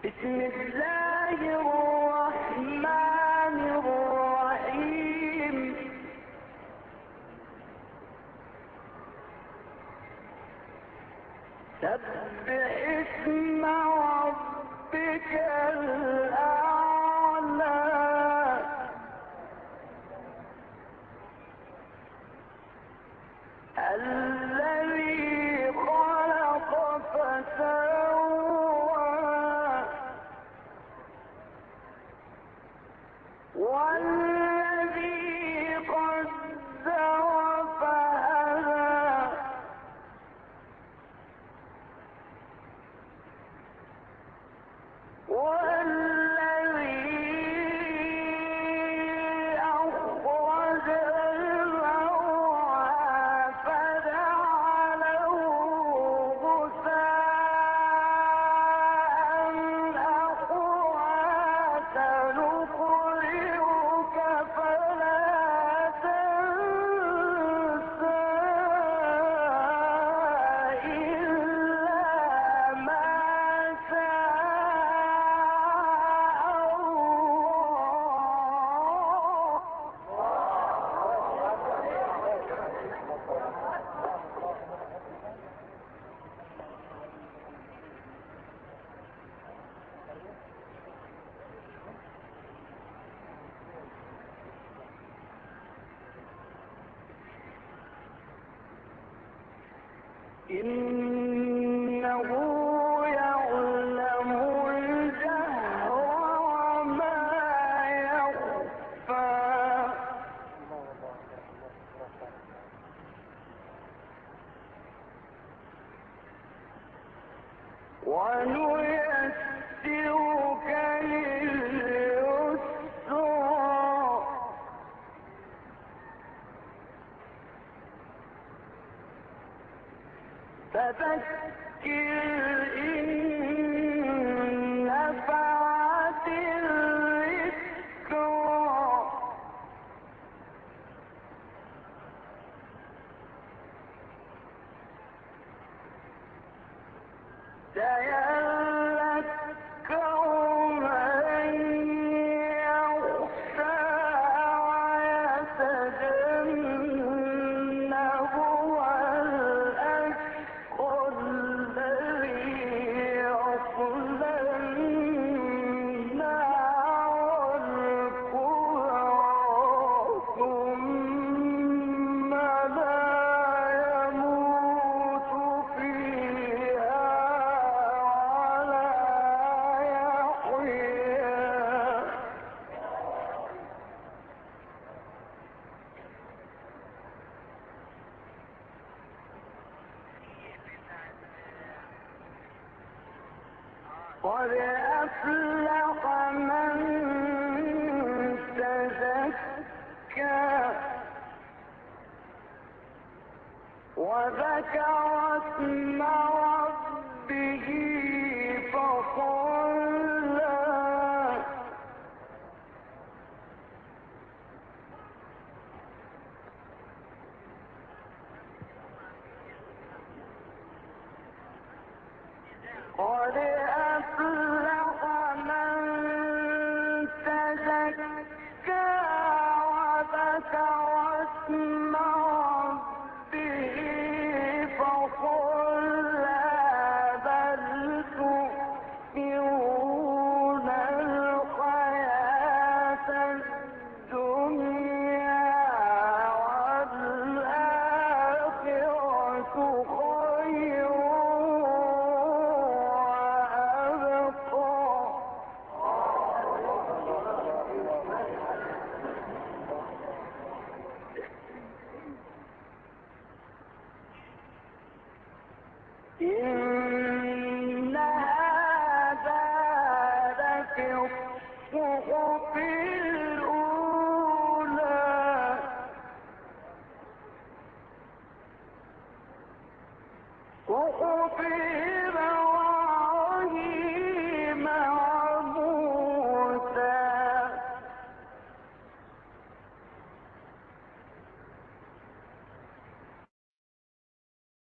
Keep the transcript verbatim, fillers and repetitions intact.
بسم الله الرحمن الرحيم. سبح اسم ربك الأعلى الذي خلق فسوى والذي قدر فهدى والذي أخرج المرعى فجعله غثاء أحوى سنقرئك فلا تنسى إلا ما شاء إنه يعلم الجهر وما يخفى ونيسرك لليسرى فذكر إن نفعت الذكرى سيذكر من يخشى ويتجنبها الأشقى الذي يصلى النار الكبرى ثم لا يموت فيها ولا يحيا قد أفلح من تزكى وذكر اسم ربه فصلى قد أفلح من تزكى وذكر اسم ربه فصلى بل تؤثرون الحياة الدنيا والآخرة خير إن هذا لفي الصحف الأولى صحف